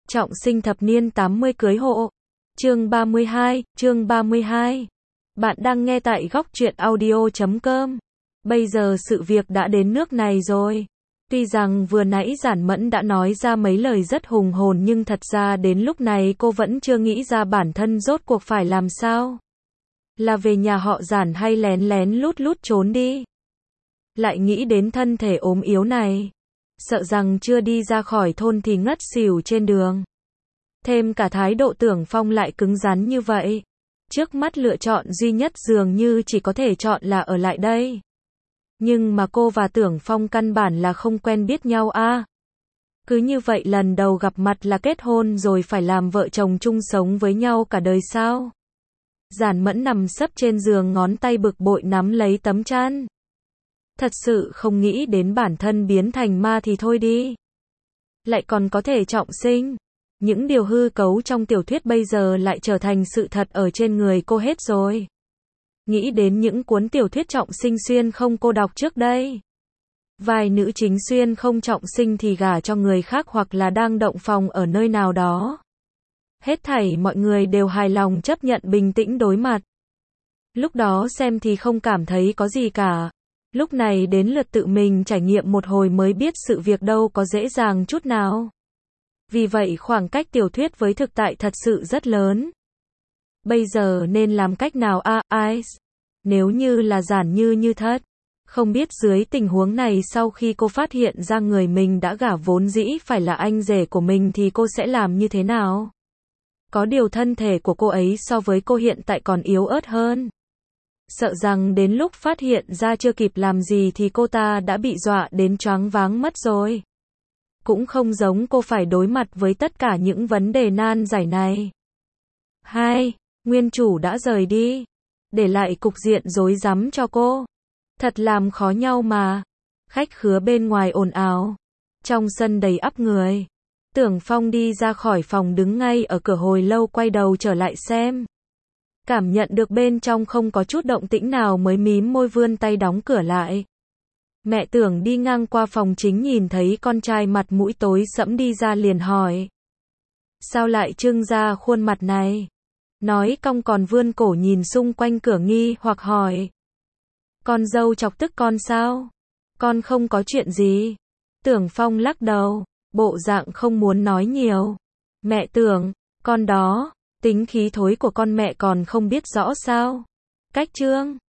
Trọng sinh thập niên 80 cưới hộ. Chương 32. Bạn đang nghe tại góc truyện audio.com. Bây giờ sự việc đã đến nước này rồi. Tuy rằng vừa nãy Giản Mẫn đã nói ra mấy lời rất hùng hồn nhưng thật ra đến lúc này cô vẫn chưa nghĩ ra bản thân rốt cuộc phải làm sao. Là về nhà họ Giản hay lén lén lút lút trốn đi. Lại nghĩ đến thân thể ốm yếu này. Sợ rằng chưa đi ra khỏi thôn thì ngất xỉu trên đường. Thêm cả thái độ Tưởng Phong lại cứng rắn như vậy. Trước mắt lựa chọn duy nhất dường như chỉ có thể chọn là ở lại đây. Nhưng mà cô và Tưởng Phong căn bản là không quen biết nhau a. Cứ như vậy lần đầu gặp mặt là kết hôn rồi phải làm vợ chồng chung sống với nhau cả đời sao? Giản Mẫn nằm sấp trên giường, ngón tay bực bội nắm lấy tấm chăn. Thật sự không nghĩ đến bản thân biến thành ma thì thôi đi. Lại còn có thể trọng sinh. Những điều hư cấu trong tiểu thuyết bây giờ lại trở thành sự thật ở trên người cô hết rồi. Nghĩ đến những cuốn tiểu thuyết trọng sinh xuyên không cô đọc trước đây. Vài nữ chính xuyên không trọng sinh thì gả cho người khác hoặc là đang động phòng ở nơi nào đó. Hết thảy mọi người đều hài lòng chấp nhận bình tĩnh đối mặt. Lúc đó xem thì không cảm thấy có gì cả. Lúc này đến lượt tự mình trải nghiệm một hồi mới biết sự việc đâu có dễ dàng chút nào. Vì vậy khoảng cách tiểu thuyết với thực tại thật sự rất lớn. Bây giờ nên làm cách nào Ice? Nếu như là Giản Như thất. Không biết dưới tình huống này sau khi cô phát hiện ra người mình đã gả vốn dĩ phải là anh rể của mình thì cô sẽ làm như thế nào? Có điều thân thể của cô ấy so với cô hiện tại còn yếu ớt hơn. Sợ rằng đến lúc phát hiện ra chưa kịp làm gì thì cô ta đã bị dọa đến choáng váng mất rồi. Cũng không giống cô phải đối mặt với tất cả những vấn đề nan giải này. 2. Nguyên chủ đã rời đi. Để lại cục diện rối rắm cho cô. Thật làm khó nhau mà. Khách khứa bên ngoài ồn ào. Trong sân đầy ắp người. Tưởng Phong đi ra khỏi phòng đứng ngay ở cửa hồi lâu quay đầu trở lại xem. Cảm nhận được bên trong không có chút động tĩnh nào mới mím môi vươn tay đóng cửa lại. Mẹ Tưởng đi ngang qua phòng chính nhìn thấy con trai mặt mũi tối sẫm đi ra liền hỏi. Sao lại trưng ra khuôn mặt này? Nói cong còn vươn cổ nhìn xung quanh cửa nghi hoặc hỏi. Con dâu chọc tức con sao? Con không có chuyện gì. Tưởng Phong lắc đầu, bộ dạng không muốn nói nhiều. Mẹ Tưởng, con đó, tính khí thối của con mẹ còn không biết rõ sao? Cách trương.